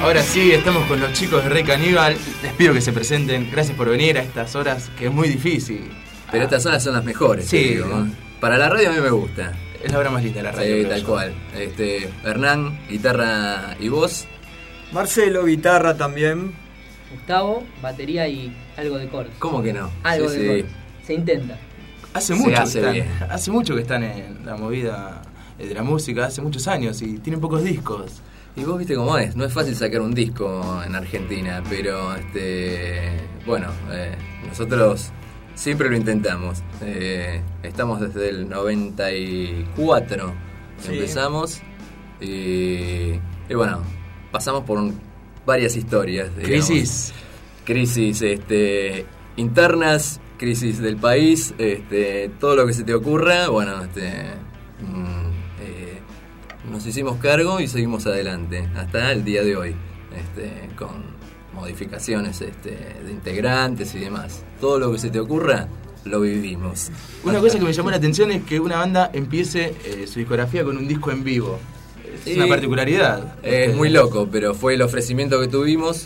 Ahora sí, estamos con los chicos de Rey Caníbal. Les pido que se presenten. Gracias por venir a estas horas, que es muy difícil. Pero estas horas son las mejores, sí, digo, ¿no? Para la radio a mí me gusta. Es la hora más linda de la radio. Sí, tal cual. Hernán, guitarra y voz. Marcelo, guitarra también. Gustavo, batería y algo de coros. ¿Cómo que no? Algo de coros. Se intenta. Hace mucho que están en la movida de la música, hace muchos años y tienen pocos discos. Y vos viste cómo es, no es fácil sacar un disco en Argentina, pero nosotros siempre lo intentamos. Estamos desde el 94 que empezamos y bueno, pasamos por varias historias, digamos. Crisis internas, crisis del país, todo lo que se te ocurra, bueno, nos hicimos cargo y seguimos adelante hasta el día de hoy, con modificaciones de integrantes y demás. Todo lo que se te ocurra lo vivimos. Una cosa que me llamó la atención es que una banda empiece su discografía con un disco en vivo. Es una particularidad. Es muy loco, pero fue el ofrecimiento que tuvimos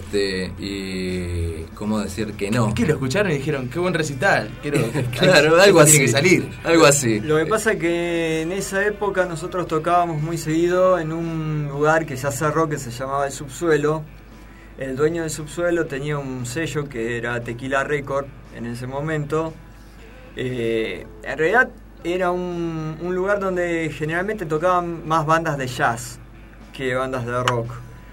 y cómo decir que no. Es que lo escucharon y dijeron, qué buen recital. Claro, algo así. Tiene que salir. Algo así. Lo que pasa es que en esa época nosotros tocábamos muy seguido en un lugar que ya cerró, que se llamaba El Subsuelo. El dueño del Subsuelo tenía un sello que era Tequila Record en ese momento. En realidad era un lugar donde generalmente tocaban más bandas de jazz que bandas de rock.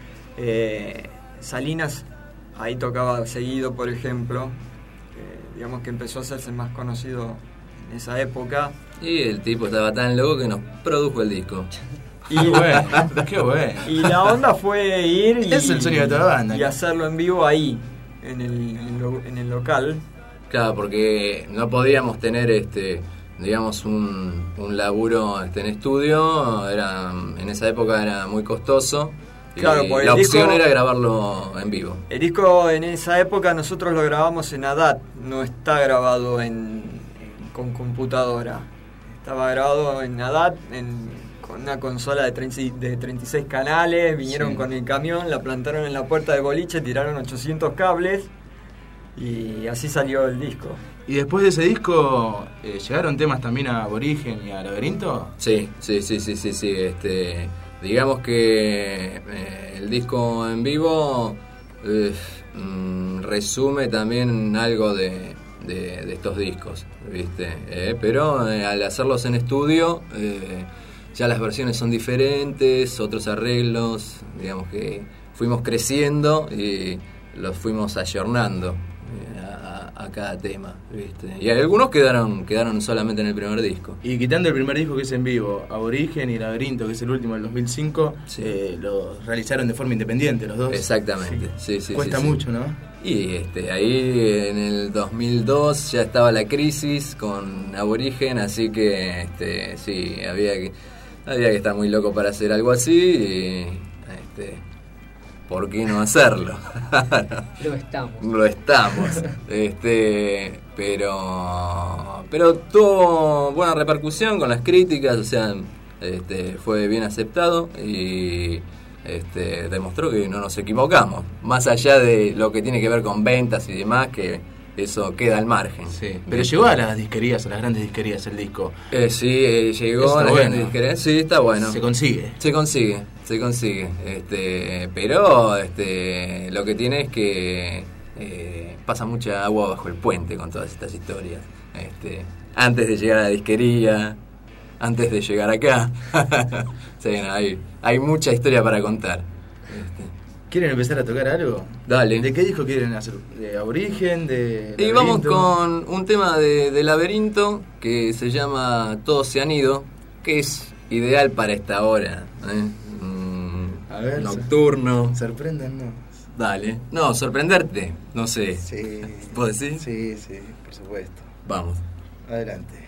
Salinas ahí tocaba seguido, por ejemplo. Digamos que empezó a hacerse más conocido en esa época. Y el tipo estaba tan loco que nos produjo el disco. Y qué bueno. Y la onda fue ir es el sonido de toda la banda, y hacerlo en vivo ahí, en el local. Claro, porque no podíamos tener digamos un laburo en estudio, en esa época era muy costosto. Claro, y la opción era grabarlo en vivo. El disco en esa época nosotros lo grabamos en ADAT, no está grabado con computadora. Estaba grabado en ADAT, con una consola de 36 canales, vinieron con el camión, la plantaron en la puerta del boliche, tiraron 800 cables y así salió el disco. ¿Y después de ese disco llegaron temas también a Aborigen y a Laberinto? Sí. Digamos que el disco en vivo resume también algo de estos discos, ¿viste? Pero al hacerlos en estudio ya las versiones son diferentes, otros arreglos, digamos que fuimos creciendo y los fuimos ayornando a cada tema, ¿viste? Y algunos quedaron solamente en el primer disco. Y quitando el primer disco que es en vivo, Aborigen y Laberinto, que es el último del 2005, lo realizaron de forma independiente los dos. Exactamente, sí. Cuesta mucho, ¿no? Y ahí en el 2002 ya estaba la crisis con Aborigen, así que sí, había que estar muy loco para hacer algo así y ¿por qué no hacerlo? Lo estamos. Pero tuvo buena repercusión con las críticas, o sea, fue bien aceptado y demostró que no nos equivocamos. Más allá de lo que tiene que ver con ventas y demás, que eso queda al margen. Sí. Pero llegó a las disquerías, a las grandes disquerías el disco. Sí, llegó a las grandes disquerías. Sí, está bueno. Se consigue. Pero lo que tiene es que pasa mucha agua bajo el puente con todas estas historias. Antes de llegar a la disquería, antes de llegar acá. Sí, hay mucha historia para contar. ¿Quieren empezar a tocar algo? Dale. ¿De qué disco quieren hacer? ¿De Aborigen? ¿De Laberinto? Y vamos con un tema de Laberinto que se llama Todos se han ido, que es ideal para esta hora. A ver, nocturno. Sorpréndanos. Dale. No, sorprenderte. No sé. Sí. ¿Puedo decir? Sí, por supuesto. Vamos. Adelante.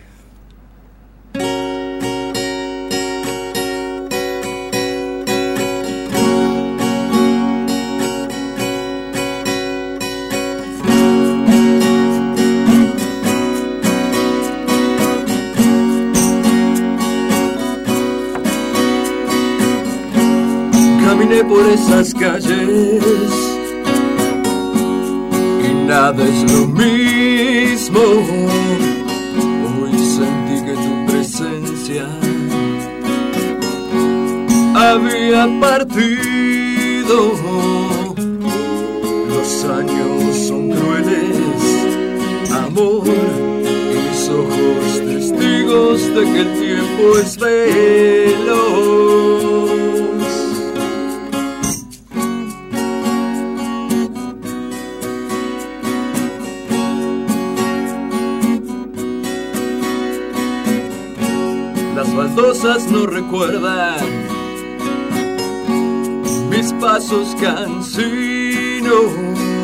caminé por esas calles y nada es lo mismo. Hoy sentí que tu presencia había partido. Los años son crueles, amor, y mis ojos testigos de que el tiempo es veloz. Las baldosas no recuerdan mis pasos cansinos,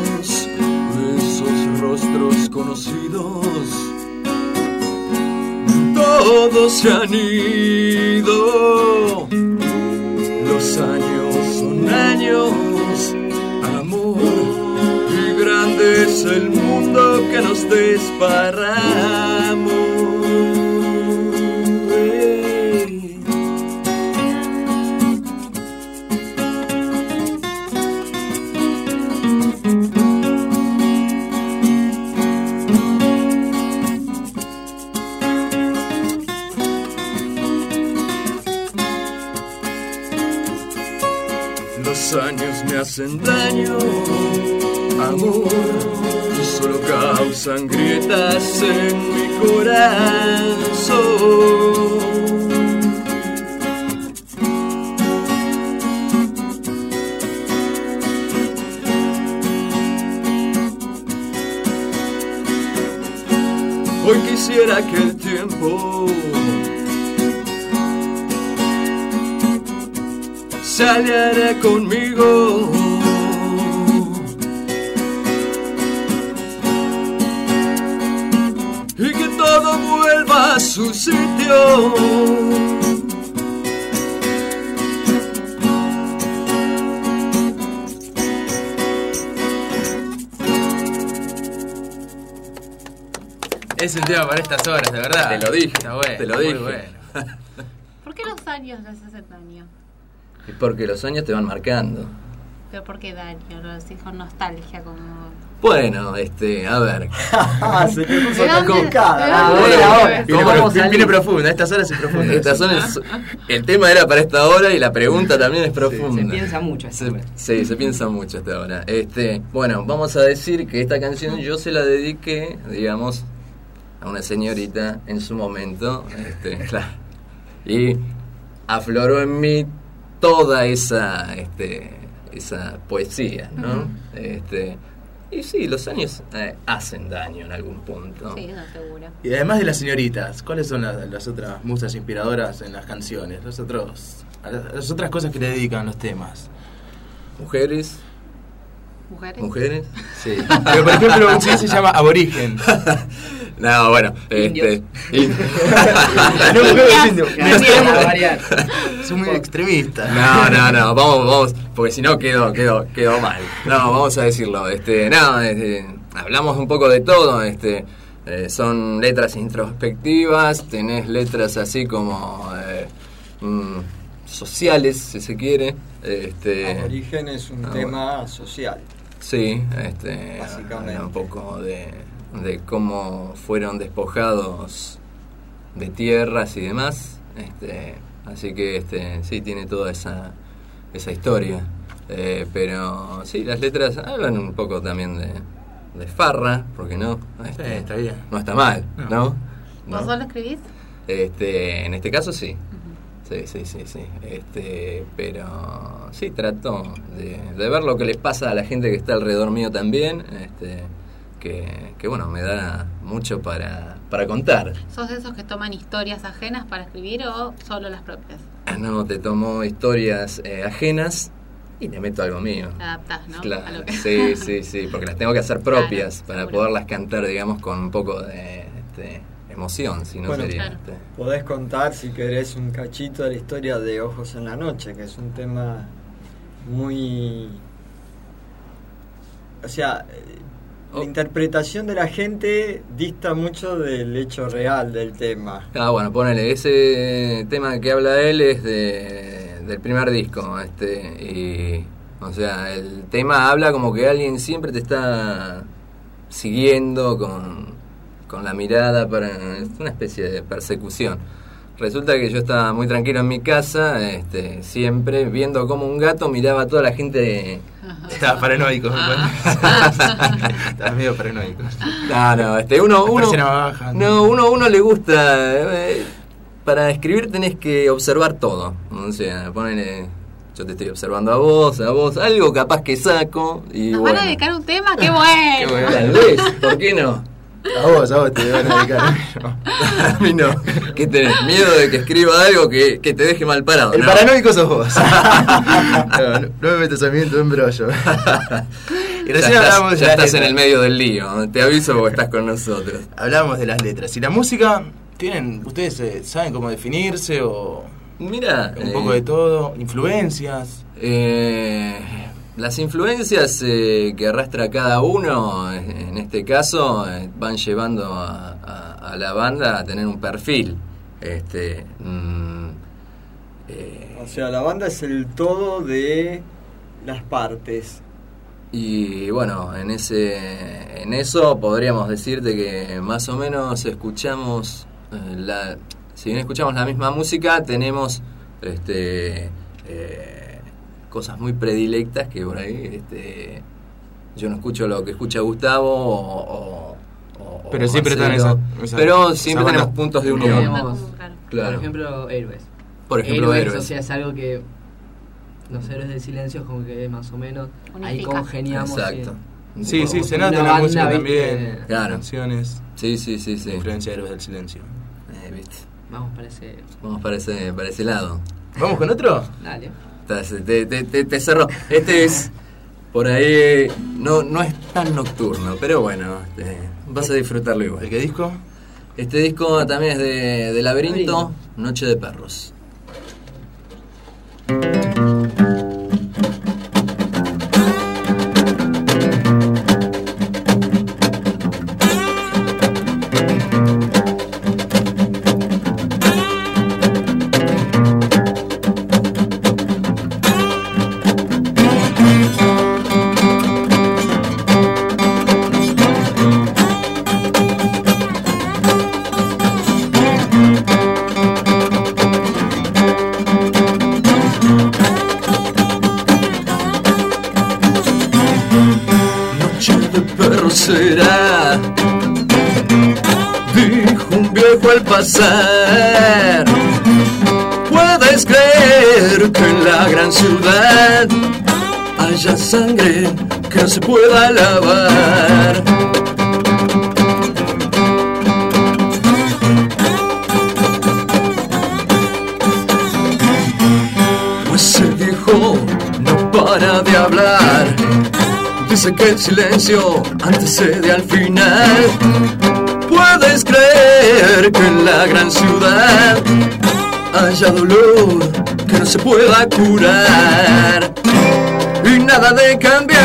esos rostros conocidos, todos se han ido. Los años son años, amor, y grande es el mundo que nos desparramos. Los años me hacen daño, amor, y solo causan grietas en mi corazón. Hoy quisiera que el tiempo se aliara conmigo y que todo vuelva a su sitio. Es un tema para estas horas, de verdad. Te lo dije, está bueno, te lo dije. Bueno. ¿Por qué los años les hacen daño? Es porque los años te van marcando. ¿Pero por qué daño? Lo decís con nostalgia, como... Bueno, a ver. Se te puso ¿De tan dónde? complicada. ¿De dónde? Ahora. Viene profunda, estas horas es profunda. Estas son el tema era para esta hora y la pregunta también es profunda. Se piensa mucho. Sí, se piensa mucho hasta ahora. Bueno, vamos a decir que esta canción yo se la dediqué, digamos, a una señorita en su momento, claro. Y afloró en mí toda esa poesía, ¿no? Y sí, los años hacen daño en algún punto. Sí, no, seguro. Y además de las señoritas, ¿cuáles son las otras musas inspiradoras en las canciones? Las otras cosas que le dedican los temas. ¿Mujeres? ¿Mujeres? Sí. Pero por ejemplo, un CD se llama Aborigen. No, bueno, Indios. No, variar. Son muy extremistas. No, vamos, porque si no quedó mal. No, vamos a decirlo. Hablamos un poco de todo. Son letras introspectivas, tenés letras así como sociales, si se quiere. Aborigen es un tema social. Sí, Básicamente. habla un poco de cómo fueron despojados de tierras y demás. Así que sí, tiene toda esa historia. Pero sí, las letras hablan un poco también de farra, porque no. Sí, está bien. No está mal, ¿no? ¿Vos solo escribís? En este caso sí. Sí. Pero sí, trato de ver lo que les pasa a la gente que está alrededor mío también. Que bueno, me da mucho para contar. ¿Sos de esos que toman historias ajenas para escribir o solo las propias? No, te tomo historias ajenas y le meto algo mío. Te adaptás, ¿no? Claro, A lo que... sí, porque las tengo que hacer propias Claro, para seguro. poderlas cantar, digamos, con un poco de emoción, si no Bueno, sería... claro. Podés contar, si querés, un cachito de la historia de Ojos en la Noche, que es un tema muy... O sea, la interpretación de la gente dista mucho del hecho real del tema. Bueno, ponele, ese tema que habla él es de del primer disco, y o sea, el tema habla como que alguien siempre te está siguiendo con la mirada, es una especie de persecución. Resulta que yo estaba muy tranquilo en mi casa, siempre viendo como un gato miraba a toda la gente. Estaba paranoico. Estaba medio paranoico. Uno le gusta. Para escribir tenés que observar todo. O sea, ponele. Yo te estoy observando a vos, algo capaz que saco. Y ¿Nos bueno. van a dedicar un tema? ¡Qué bueno! Tal vez, ¿por qué no? A vos te van a dedicar. A mí no. ¿Qué tenés? ¿Miedo de que escriba algo que te deje mal parado? El no. paranoico sos vos. No me metas a mí en tu embrollo. Y recién hablamos de ya las estás en letras. el medio del lío. Te aviso porque estás con nosotros. Hablamos de las letras. ¿Y la música? ¿Ustedes saben cómo definirse o Mira, un poco de todo? ¿Influencias? Las influencias que arrastra cada uno, en este caso, van llevando a la banda a tener un perfil. O sea, la banda es el todo de las partes. Y bueno, en eso podríamos decirte que más o menos escuchamos si bien escuchamos la misma música, tenemos cosas muy predilectas que por ahí yo no escucho lo que escucha Gustavo pero siempre Marcelo, pero siempre esa tenemos banda. puntos de unión. Tenemos, Claro. por ejemplo, Héroes. Por ejemplo, Héroes. O sea, es algo que los Héroes del Silencio como que más o menos ahí Unifica. congeniamos. Exacto. Sí, Como se una nota en la banda, música ¿viste? también. Claro. Canciones. Sí. Influencia de Héroes del Silencio. ¿Viste? Vamos, parece. Vamos para ese lado. ¿Vamos con otro? Dale. Te cerró. Este es por ahí no es tan nocturno, pero bueno, vas a disfrutarlo igual. ¿El qué disco? Este disco también es de Laberinto, Noche de Perros. Será, dijo un viejo al pasar. Puedes creer que en la gran ciudad haya sangre que no se pueda lavar. Pues el viejo no para de hablar. Dice que el silencio antecede al final. Puedes creer que en la gran ciudad haya dolor que no se pueda curar. Y nada de cambiar.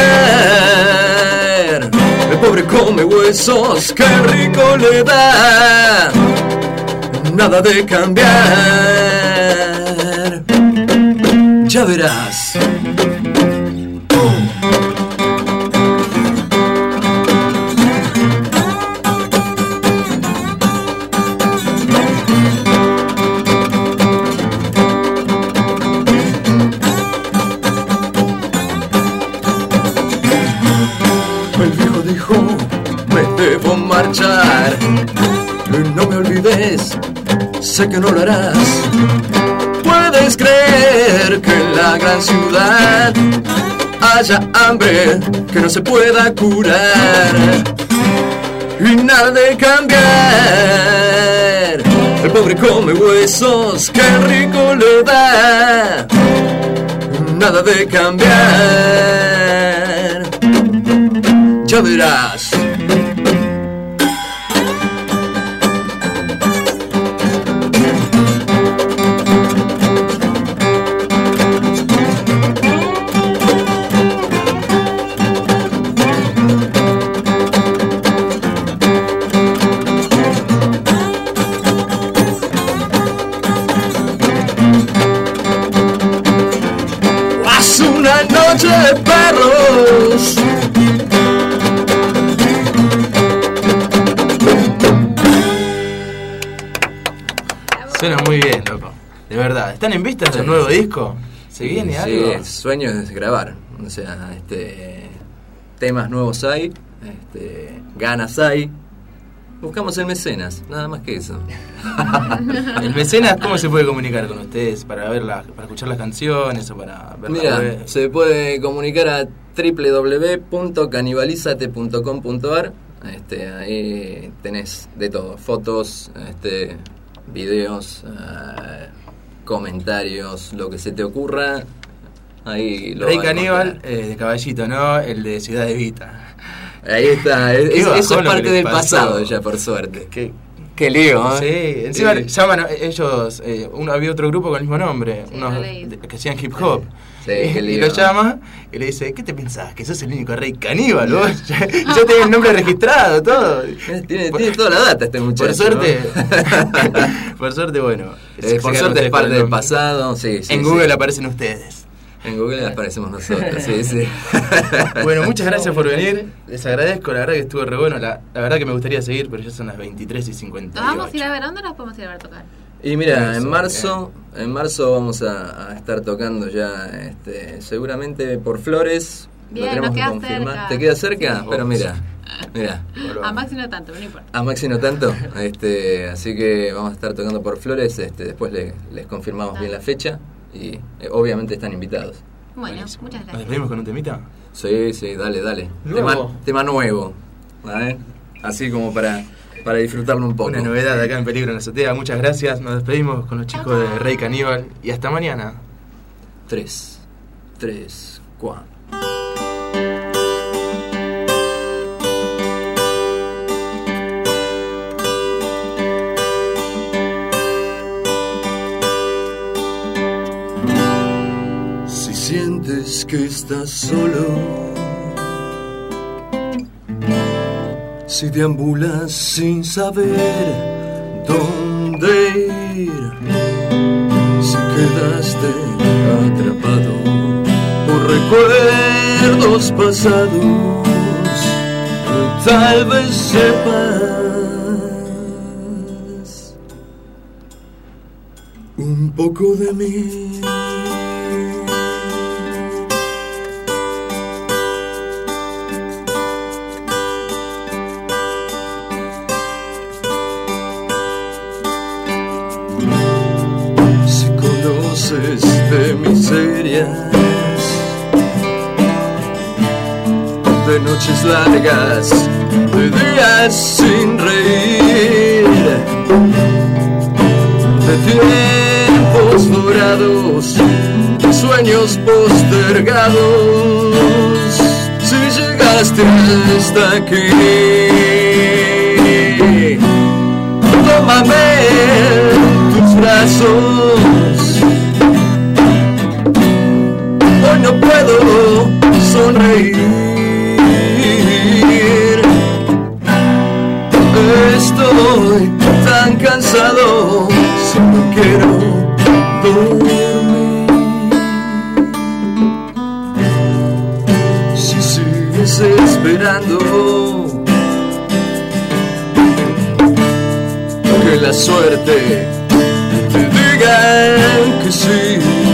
El pobre come huesos que el rico le da. Nada de cambiar. Ya verás. Me debo marchar, no me olvides, sé que no lo harás. Puedes creer que en la gran ciudad haya hambre que no se pueda curar. Y nada de cambiar. El pobre come huesos que el rico le da. Nada de cambiar. Ya verás. solos. Suena muy bien, loco. De verdad. ¿Están en vista de su nuevo disco? ¿Se viene algo? Sí, el sueño es grabar. O sea, temas nuevos hay, ganas hay. Buscamos el mecenas, nada más que eso. ¿El mecenas cómo se puede comunicar con ustedes? ¿Para para escuchar las canciones o para ver la web? Mira, se puede comunicar a www.canibalizate.com.ar. Ahí tenés de todo, fotos, videos, comentarios, lo que se te ocurra. Ahí lo Rey vas a Caníbal, encontrar. De Caballito, ¿no? El de Ciudad Evita. Ahí está, eso es bajón lo parte que les del pasó. pasado ya, por suerte. Qué lío, Sí, encima llaman ellos, había otro grupo con el mismo nombre, Sí, unos lo leí. que hacían hip hop. Sí, qué Y lío. lo llama y le dice, ¿qué te pensás? ¿Que sos el único Rey Caníbal, vos? Ya tenés el nombre registrado, todo. Tiene toda la data este muchacho. Por suerte, ¿no? por suerte, bueno. Por suerte es parte del pasado. Sí, en Google aparecen ustedes. En Google aparecemos nosotros, sí. Bueno, muchas gracias por venir. Les agradezco, la verdad que estuvo re bueno. La verdad que me gustaría seguir, pero ya son las 23:58. ¿Nos vamos a ir a ver? ¿Dónde nos podemos ir a ver tocar? Y mira, Eso, en marzo vamos a estar tocando ya, seguramente por Flores. Bien, lo tenemos nos que queda confirmar. cerca. ¿Te queda cerca? Sí. Pero mira. A Maxi no tanto, pero no importa. A Maxi no tanto, así que vamos a estar tocando por Flores, después les confirmamos bien la fecha y obviamente están invitados. Bueno, Buenísimo. muchas ¿Nos gracias. despedimos con un temita? Sí, dale. ¿Nuevo? Tema nuevo, ¿vale? Así como para disfrutarlo un poco. Una novedad acá en Peligro en la Azotea. Muchas gracias. Nos despedimos con los chicos de Rey Caníbal y hasta mañana. 3, 4. Si sientes que estás solo, si deambulas sin saber dónde ir, si quedaste atrapado por recuerdos pasados, tal vez sepas un poco de mí. Si conoces de miserias, de noches largas, de días sin reír, de tiempos dorados, de sueños postergados. Si llegaste hasta aquí, tómame en tus brazos. Hoy no puedo sonreír. Estoy tan cansado, solo quiero dormir. Si sigues esperando que la suerte te diga que sí,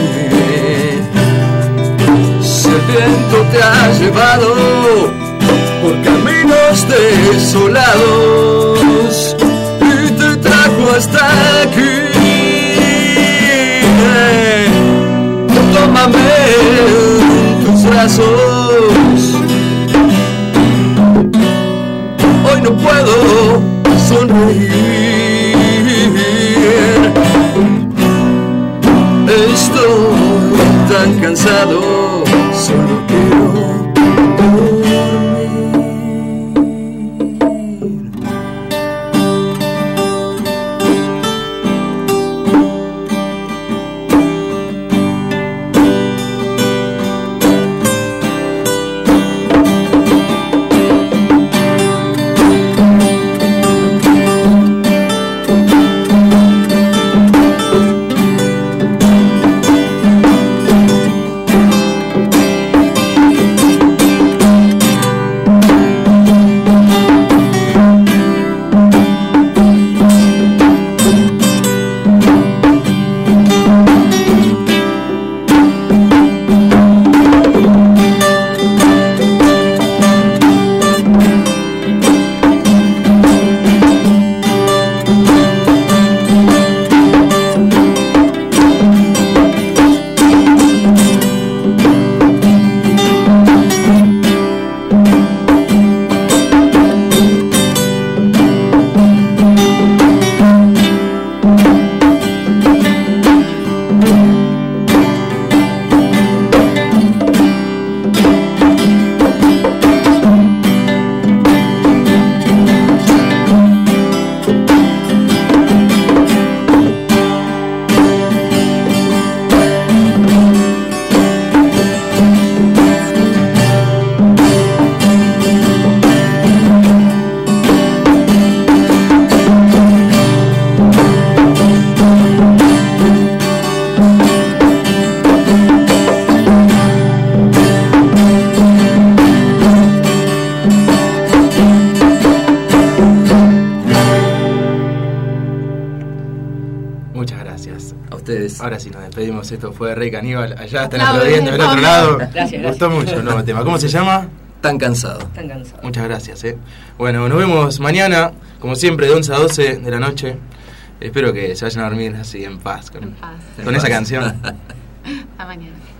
si el viento te ha llevado por caminos desolados y te trajo hasta aquí, tómame en tus brazos. Hoy no puedo sonreír, estoy tan cansado, solo quiero dormir. A ustedes. Ahora sí nos despedimos, esto fue Rey Caníbal, allá están Aplausos, aplaudiendo del otro vamos. lado. Gracias. Me gustó mucho el nuevo tema. ¿Cómo se llama? Tan cansado. Están cansados. Muchas gracias. Bueno, nos vemos mañana, como siempre, de 11 a 12 de la noche. Espero que se vayan a dormir así en paz En paz. con esa canción. Hasta mañana.